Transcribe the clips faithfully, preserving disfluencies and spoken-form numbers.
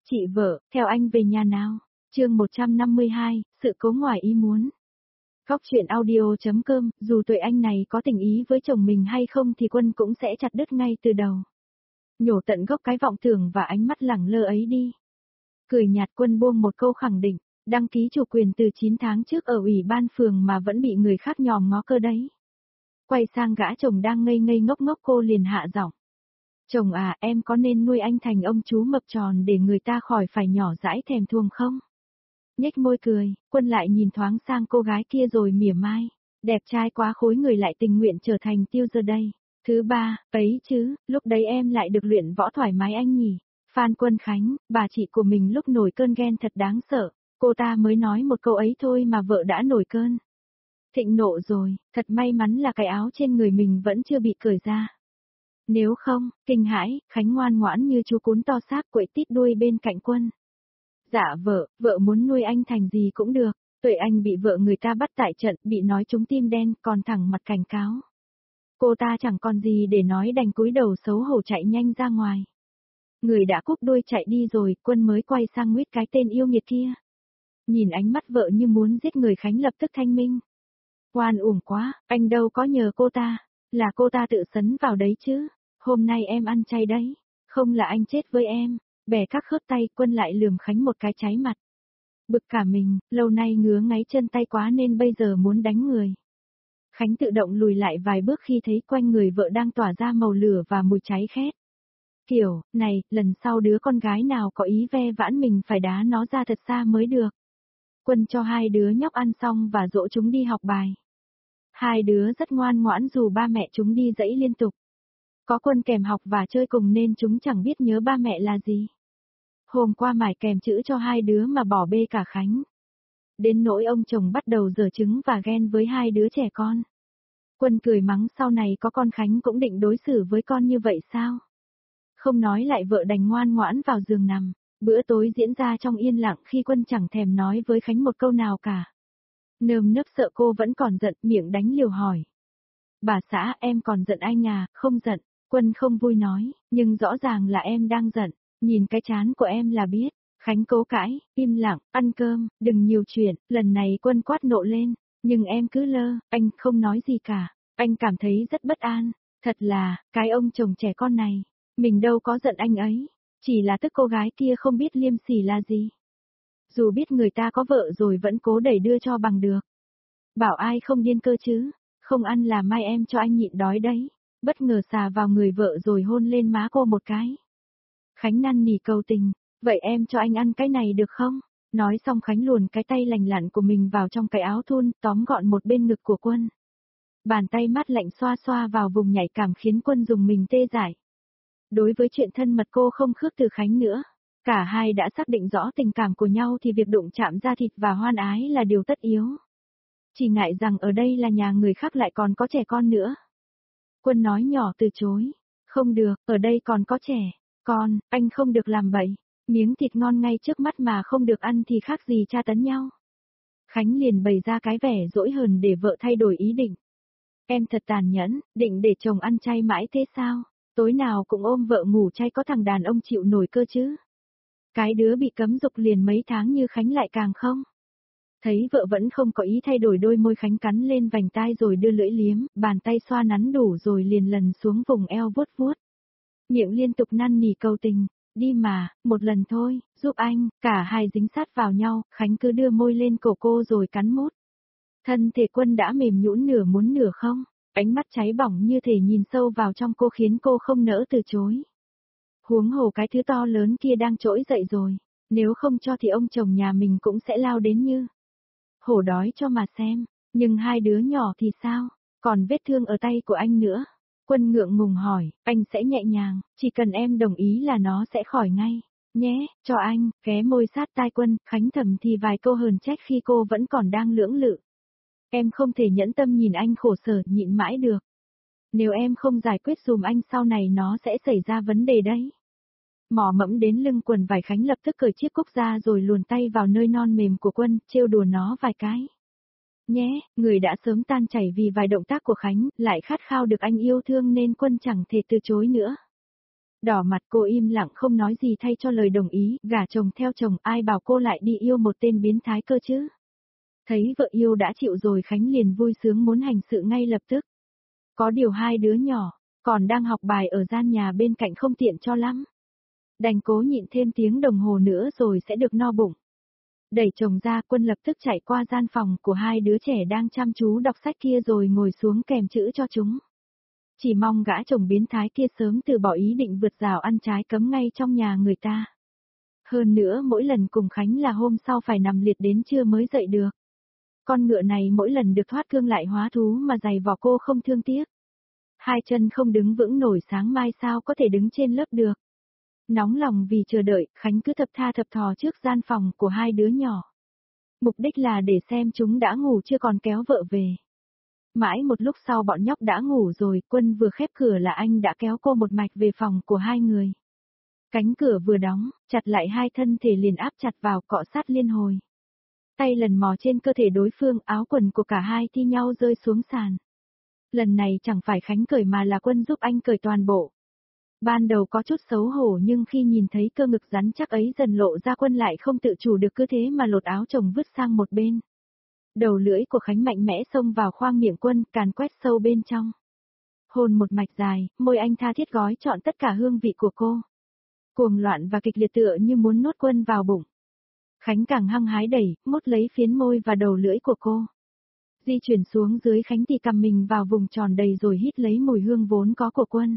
Chị vợ, theo anh về nhà nào. Chương một trăm năm mươi hai, sự cố ngoài ý muốn. Góc truyện audio.com, dù tuổi anh này có tình ý với chồng mình hay không thì Quân cũng sẽ chặt đứt ngay từ đầu. Nhổ tận gốc cái vọng tưởng và ánh mắt lẳng lơ ấy đi. Cười nhạt, Quân buông một câu khẳng định, đăng ký chủ quyền từ chín tháng trước ở ủy ban phường mà vẫn bị người khác nhòm ngó cơ đấy. Quay sang gã chồng đang ngây ngây ngốc ngốc, cô liền hạ giọng. Chồng à, em có nên nuôi anh thành ông chú mập tròn để người ta khỏi phải nhỏ dãi thèm thuồng không? Nhếch môi cười, Quân lại nhìn thoáng sang cô gái kia rồi mỉa mai. Đẹp trai quá, khối người lại tình nguyện trở thành tiêu giờ đây. Thứ ba, ấy chứ, lúc đấy em lại được luyện võ thoải mái anh nhỉ. Phan Quân Khánh, bà chị của mình lúc nổi cơn ghen thật đáng sợ. Cô ta mới nói một câu ấy thôi mà vợ đã nổi cơn thịnh nộ rồi, thật may mắn là cái áo trên người mình vẫn chưa bị cởi ra. Nếu không, kinh hãi, Khánh ngoan ngoãn như chú cún to xác quậy tít đuôi bên cạnh Quân. Dạ vợ, vợ muốn nuôi anh thành gì cũng được. Tuổi anh bị vợ người ta bắt tại trận, bị nói trúng tim đen, còn thẳng mặt cảnh cáo. Cô ta chẳng còn gì để nói, đành cúi đầu xấu hổ chạy nhanh ra ngoài. Người đã cúp đuôi chạy đi rồi, Quân mới quay sang nguyết cái tên yêu nghiệt kia. Nhìn ánh mắt vợ như muốn giết người, Khánh lập tức thanh minh. Oan uổng quá, anh đâu có nhờ cô ta, là cô ta tự sấn vào đấy chứ. Hôm nay em ăn chay đấy, không là anh chết với em. Bè các khớp tay, Quân lại lườm Khánh một cái cháy mặt. Bực cả mình, lâu nay ngứa ngáy chân tay quá nên bây giờ muốn đánh người. Khánh tự động lùi lại vài bước khi thấy quanh người vợ đang tỏa ra màu lửa và mùi cháy khét. Kiểu, này, lần sau đứa con gái nào có ý ve vãn mình phải đá nó ra thật xa mới được. Quân cho hai đứa nhóc ăn xong và dỗ chúng đi học bài. Hai đứa rất ngoan ngoãn dù ba mẹ chúng đi dãy liên tục. Có Quân kèm học và chơi cùng nên chúng chẳng biết nhớ ba mẹ là gì. Hôm qua mải kèm chữ cho hai đứa mà bỏ bê cả Khánh. Đến nỗi ông chồng bắt đầu giở trứng và ghen với hai đứa trẻ con. Quân cười mắng, sau này có con Khánh cũng định đối xử với con như vậy sao? Không nói lại vợ đành ngoan ngoãn vào giường nằm. Bữa tối diễn ra trong yên lặng khi Quân chẳng thèm nói với Khánh một câu nào cả. Nơm nớp sợ cô vẫn còn giận, miệng đánh liều hỏi. Bà xã, em còn giận anh à? Không giận. Quân không vui nói, nhưng rõ ràng là em đang giận. Nhìn cái trán của em là biết. Khánh cố cãi, im lặng, ăn cơm, đừng nhiều chuyện. Lần này Quân quát nộ lên. Nhưng em cứ lơ, anh không nói gì cả. Anh cảm thấy rất bất an. Thật là, cái ông chồng trẻ con này. Mình đâu có giận anh ấy. Chỉ là tức cô gái kia không biết liêm sỉ là gì. Dù biết người ta có vợ rồi vẫn cố đẩy đưa cho bằng được. Bảo ai không điên cơ chứ. Không ăn là mai em cho anh nhịn đói đấy. Bất ngờ xà vào người vợ rồi hôn lên má cô một cái. Khánh năn nỉ cầu tình. Vậy em cho anh ăn cái này được không? Nói xong Khánh luồn cái tay lành lặn của mình vào trong cái áo thun, tóm gọn một bên ngực của Quân. Bàn tay mát lạnh xoa xoa vào vùng nhạy cảm khiến Quân dùng mình tê dại. Đối với chuyện thân mật cô không khước từ Khánh nữa. Cả hai đã xác định rõ tình cảm của nhau thì việc đụng chạm da thịt và hoan ái là điều tất yếu. Chỉ ngại rằng ở đây là nhà người khác lại còn có trẻ con nữa. Quân nói nhỏ từ chối. Không được, ở đây còn có trẻ. Con, anh không được làm bậy. Miếng thịt ngon ngay trước mắt mà không được ăn thì khác gì tra tấn nhau. Khánh liền bày ra cái vẻ dỗi hờn để vợ thay đổi ý định. Em thật tàn nhẫn, định để chồng ăn chay mãi thế sao? Tối nào cũng ôm vợ ngủ chay, có thằng đàn ông chịu nổi cơ chứ? Cái đứa bị cấm dục liền mấy tháng như Khánh lại càng không. Thấy vợ vẫn không có ý thay đổi, đôi môi Khánh cắn lên vành tai rồi đưa lưỡi liếm, bàn tay xoa nắn đủ rồi liền lần xuống vùng eo vuốt vuốt. Miệng liên tục năn nỉ cầu tình, đi mà, một lần thôi, giúp anh. Cả hai dính sát vào nhau, Khánh cứ đưa môi lên cổ cô rồi cắn mút. Thân thể Quân đã mềm nhũn nửa muốn nửa không, ánh mắt cháy bỏng như thể nhìn sâu vào trong cô khiến cô không nỡ từ chối. Huống hồ cái thứ to lớn kia đang trỗi dậy rồi, nếu không cho thì ông chồng nhà mình cũng sẽ lao đến như hổ đói cho mà xem. Nhưng hai đứa nhỏ thì sao, còn vết thương ở tay của anh nữa. Quân ngượng ngùng hỏi, anh sẽ nhẹ nhàng, chỉ cần em đồng ý là nó sẽ khỏi ngay, nhé, cho anh. Ghé môi sát tai Quân, Khánh thầm thì vài câu hờn trách khi cô vẫn còn đang lưỡng lự. Em không thể nhẫn tâm nhìn anh khổ sở nhịn mãi được. Nếu em không giải quyết dùm anh sau này nó sẽ xảy ra vấn đề đấy. Mò mẫm đến lưng quần vải, Khánh lập tức cởi chiếc cúc ra rồi luồn tay vào nơi non mềm của Quân, trêu đùa nó vài cái. Nhé, người đã sớm tan chảy vì vài động tác của Khánh, lại khát khao được anh yêu thương nên Quân chẳng thể từ chối nữa. Đỏ mặt cô im lặng không nói gì thay cho lời đồng ý, gả chồng theo chồng ai bảo cô lại đi yêu một tên biến thái cơ chứ. Thấy vợ yêu đã chịu rồi Khánh liền vui sướng muốn hành sự ngay lập tức. Có điều hai đứa nhỏ, còn đang học bài ở gian nhà bên cạnh không tiện cho lắm. Đành cố nhịn thêm tiếng đồng hồ nữa rồi sẽ được no bụng. Đẩy chồng ra Quân lập tức chạy qua gian phòng của hai đứa trẻ đang chăm chú đọc sách kia rồi ngồi xuống kèm chữ cho chúng. Chỉ mong gã chồng biến thái kia sớm từ bỏ ý định vượt rào ăn trái cấm ngay trong nhà người ta. Hơn nữa mỗi lần cùng Khánh là hôm sau phải nằm liệt đến trưa mới dậy được. Con ngựa này mỗi lần được thoát cương lại hóa thú mà giày vò cô không thương tiếc. Hai chân không đứng vững nổi sáng mai sao có thể đứng trên lớp được. Nóng lòng vì chờ đợi, Khánh cứ thập tha thập thò trước gian phòng của hai đứa nhỏ. Mục đích là để xem chúng đã ngủ chưa còn kéo vợ về. Mãi một lúc sau bọn nhóc đã ngủ rồi, Quân vừa khép cửa là anh đã kéo cô một mạch về phòng của hai người. Cánh cửa vừa đóng, chặt lại hai thân thể liền áp chặt vào cọ sát liên hồi. Tay lần mò trên cơ thể đối phương, áo quần của cả hai thi nhau rơi xuống sàn. Lần này chẳng phải Khánh cởi mà là Quân giúp anh cởi toàn bộ. Ban đầu có chút xấu hổ nhưng khi nhìn thấy cơ ngực rắn chắc ấy dần lộ ra Quân lại không tự chủ được cứ thế mà lột áo chồng vứt sang một bên. Đầu lưỡi của Khánh mạnh mẽ xông vào khoang miệng Quân, càn quét sâu bên trong. Hôn một mạch dài, môi anh tha thiết gói trọn tất cả hương vị của cô. Cuồng loạn và kịch liệt tựa như muốn nuốt Quân vào bụng. Khánh càng hăng hái đẩy, mút lấy phiến môi và đầu lưỡi của cô. Di chuyển xuống dưới Khánh thì cầm mình vào vùng tròn đầy rồi hít lấy mùi hương vốn có của Quân.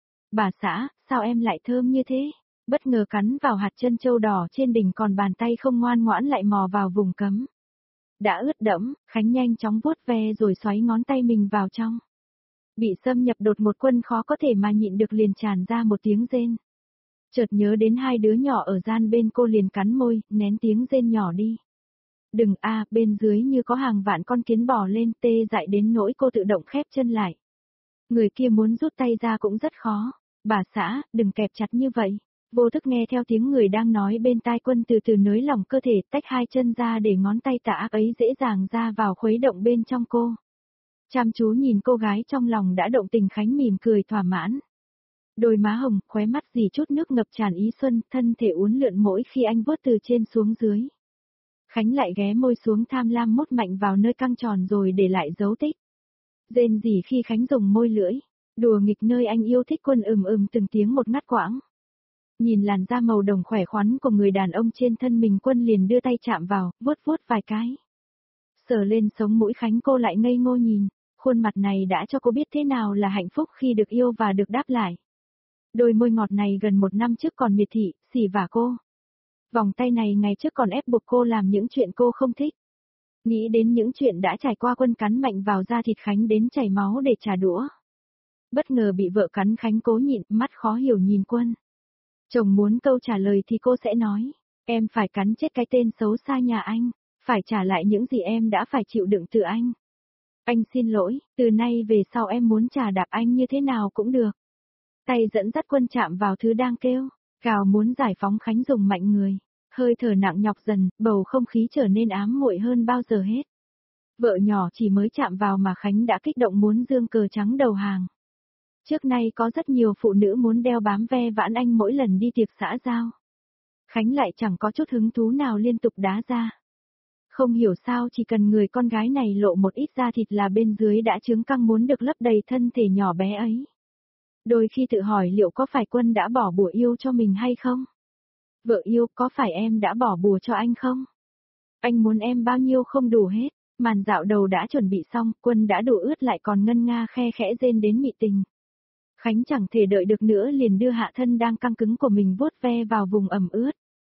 Bà xã, sao em lại thơm như thế? Bất ngờ cắn vào hạt chân châu đỏ trên đỉnh còn bàn tay không ngoan ngoãn lại mò vào vùng cấm. Đã ướt đẫm, Khánh nhanh chóng vuốt ve rồi xoáy ngón tay mình vào trong. Bị xâm nhập đột một Quân khó có thể mà nhịn được liền tràn ra một tiếng rên. Chợt nhớ đến hai đứa nhỏ ở gian bên cô liền cắn môi, nén tiếng rên nhỏ đi. Đừng a, bên dưới như có hàng vạn con kiến bò lên tê dại đến nỗi cô tự động khép chân lại. Người kia muốn rút tay ra cũng rất khó. Bà xã, đừng kẹp chặt như vậy. Vô thức nghe theo tiếng người đang nói bên tai Quân từ từ nới lỏng cơ thể tách hai chân ra để ngón tay tà ác ấy dễ dàng ra vào khuấy động bên trong cô. Chăm chú nhìn cô gái trong lòng đã động tình Khánh mỉm cười thỏa mãn. Đôi má hồng, khóe mắt dì chút nước ngập tràn ý xuân, thân thể uốn lượn mỗi khi anh vuốt từ trên xuống dưới. Khánh lại ghé môi xuống tham lam mút mạnh vào nơi căng tròn rồi để lại dấu tích. Rên rỉ khi Khánh dùng môi lưỡi, đùa nghịch nơi anh yêu thích Quân ừm ừm từng tiếng một ngắt quãng. Nhìn làn da màu đồng khỏe khoắn của người đàn ông trên thân mình Quân liền đưa tay chạm vào, vuốt vuốt vài cái. Sờ lên sống mũi Khánh cô lại ngây ngô nhìn, khuôn mặt này đã cho cô biết thế nào là hạnh phúc khi được yêu và được đáp lại. Đôi môi ngọt này gần một năm trước còn miệt thị, xỉ vả cô. Vòng tay này ngày trước còn ép buộc cô làm những chuyện cô không thích. Nghĩ đến những chuyện đã trải qua Quân cắn mạnh vào da thịt Khánh đến chảy máu để trả đũa. Bất ngờ bị vợ cắn Khánh cố nhịn, mắt khó hiểu nhìn Quân. Chồng muốn câu trả lời thì cô sẽ nói, em phải cắn chết cái tên xấu xa nhà anh, phải trả lại những gì em đã phải chịu đựng từ anh. Anh xin lỗi, từ nay về sau em muốn trả đạp anh như thế nào cũng được. Tay dẫn dắt Quân chạm vào thứ đang kêu, gào muốn giải phóng Khánh dùng mạnh người. Hơi thở nặng nhọc dần, bầu không khí trở nên ám muội hơn bao giờ hết. Vợ nhỏ chỉ mới chạm vào mà Khánh đã kích động muốn giương cờ trắng đầu hàng. Trước nay có rất nhiều phụ nữ muốn đeo bám ve vãn anh mỗi lần đi tiệc xã giao. Khánh lại chẳng có chút hứng thú nào liên tục đá ra. Không hiểu sao chỉ cần người con gái này lộ một ít da thịt là bên dưới đã trướng căng muốn được lấp đầy thân thể nhỏ bé ấy. Đôi khi tự hỏi liệu có phải Quân đã bỏ bùa yêu cho mình hay không? Vợ yêu, có phải em đã bỏ bùa cho anh không? Anh muốn em bao nhiêu không đủ hết, màn dạo đầu đã chuẩn bị xong, Quân đã đủ ướt lại còn ngân nga khe khẽ rên đến mị tình. Khánh chẳng thể đợi được nữa liền đưa hạ thân đang căng cứng của mình vuốt ve vào vùng ẩm ướt.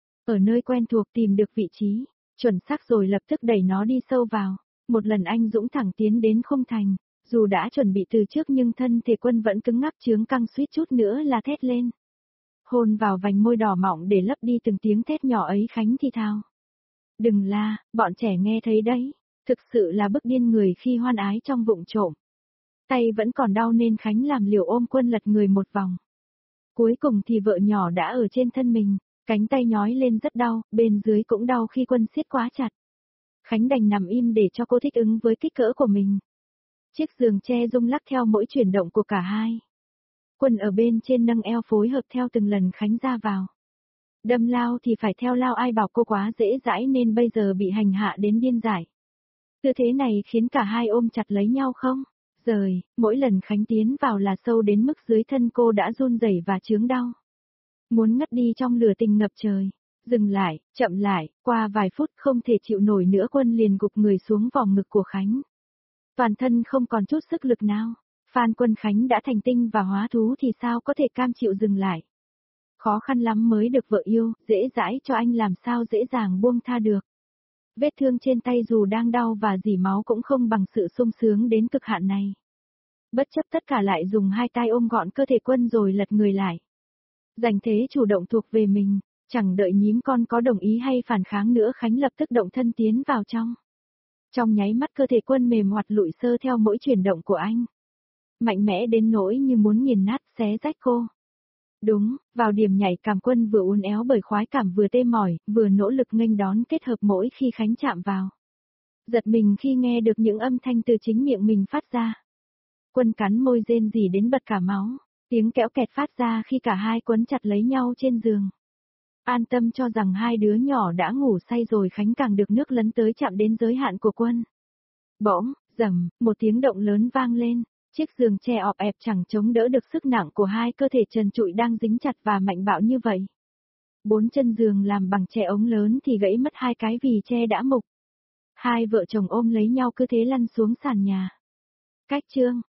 Ở nơi quen thuộc tìm được vị trí, chuẩn xác rồi lập tức đẩy nó đi sâu vào. Một lần anh dũng thẳng tiến đến không thành, dù đã chuẩn bị từ trước nhưng thân thể Quân vẫn cứng ngắc chướng căng suýt chút nữa là thét lên. Hôn vào vành môi đỏ mọng để lấp đi từng tiếng thét nhỏ ấy Khánh thì thào. Đừng la, bọn trẻ nghe thấy đấy, thực sự là bức điên người khi hoan ái trong vụng trộm. Tay vẫn còn đau nên Khánh làm liều ôm Quân lật người một vòng. Cuối cùng thì vợ nhỏ đã ở trên thân mình, cánh tay nhói lên rất đau, bên dưới cũng đau khi Quân siết quá chặt. Khánh đành nằm im để cho cô thích ứng với kích cỡ của mình. Chiếc giường tre rung lắc theo mỗi chuyển động của cả hai. Quân ở bên trên nâng eo phối hợp theo từng lần Khánh ra vào. Đâm lao thì phải theo lao, ai bảo cô quá dễ dãi nên bây giờ bị hành hạ đến điên dại. Tư thế này khiến cả hai ôm chặt lấy nhau không? Rời, mỗi lần Khánh tiến vào là sâu đến mức dưới thân cô đã run rẩy và chướng đau. Muốn ngất đi trong lửa tình ngập trời. Dừng lại, chậm lại, qua vài phút không thể chịu nổi nữa Quân liền gục người xuống vòng ngực của Khánh. Toàn thân không còn chút sức lực nào. Phan Quân Khánh đã thành tinh và hóa thú thì sao có thể cam chịu dừng lại. Khó khăn lắm mới được vợ yêu, dễ dãi cho anh làm sao dễ dàng buông tha được. Vết thương trên tay dù đang đau và dỉ máu cũng không bằng sự sung sướng đến cực hạn này. Bất chấp tất cả lại dùng hai tay ôm gọn cơ thể Quân rồi lật người lại. Giành thế chủ động thuộc về mình, chẳng đợi nhím con có đồng ý hay phản kháng nữa Khánh lập tức động thân tiến vào trong. Trong nháy mắt cơ thể Quân mềm hoạt lụi sơ theo mỗi chuyển động của anh. Mạnh mẽ đến nỗi như muốn nghiền nát xé rách cô. Đúng, vào điểm nhảy cảm Quân vừa uốn éo bởi khoái cảm vừa tê mỏi, vừa nỗ lực nghênh đón kết hợp mỗi khi Khánh chạm vào. Giật mình khi nghe được những âm thanh từ chính miệng mình phát ra. Quân cắn môi rên rỉ đến bật cả máu, tiếng kẽo kẹt phát ra khi cả hai quấn chặt lấy nhau trên giường. An tâm cho rằng hai đứa nhỏ đã ngủ say rồi Khánh càng được nước lấn tới chạm đến giới hạn của Quân. Bỗng, rầm, một tiếng động lớn vang lên. Chiếc giường tre ọp ẹp chẳng chống đỡ được sức nặng của hai cơ thể trần trụi đang dính chặt và mạnh bạo như vậy. Bốn chân giường làm bằng tre ống lớn thì gãy mất hai cái vì tre đã mục. Hai vợ chồng ôm lấy nhau cứ thế lăn xuống sàn nhà. Cách chương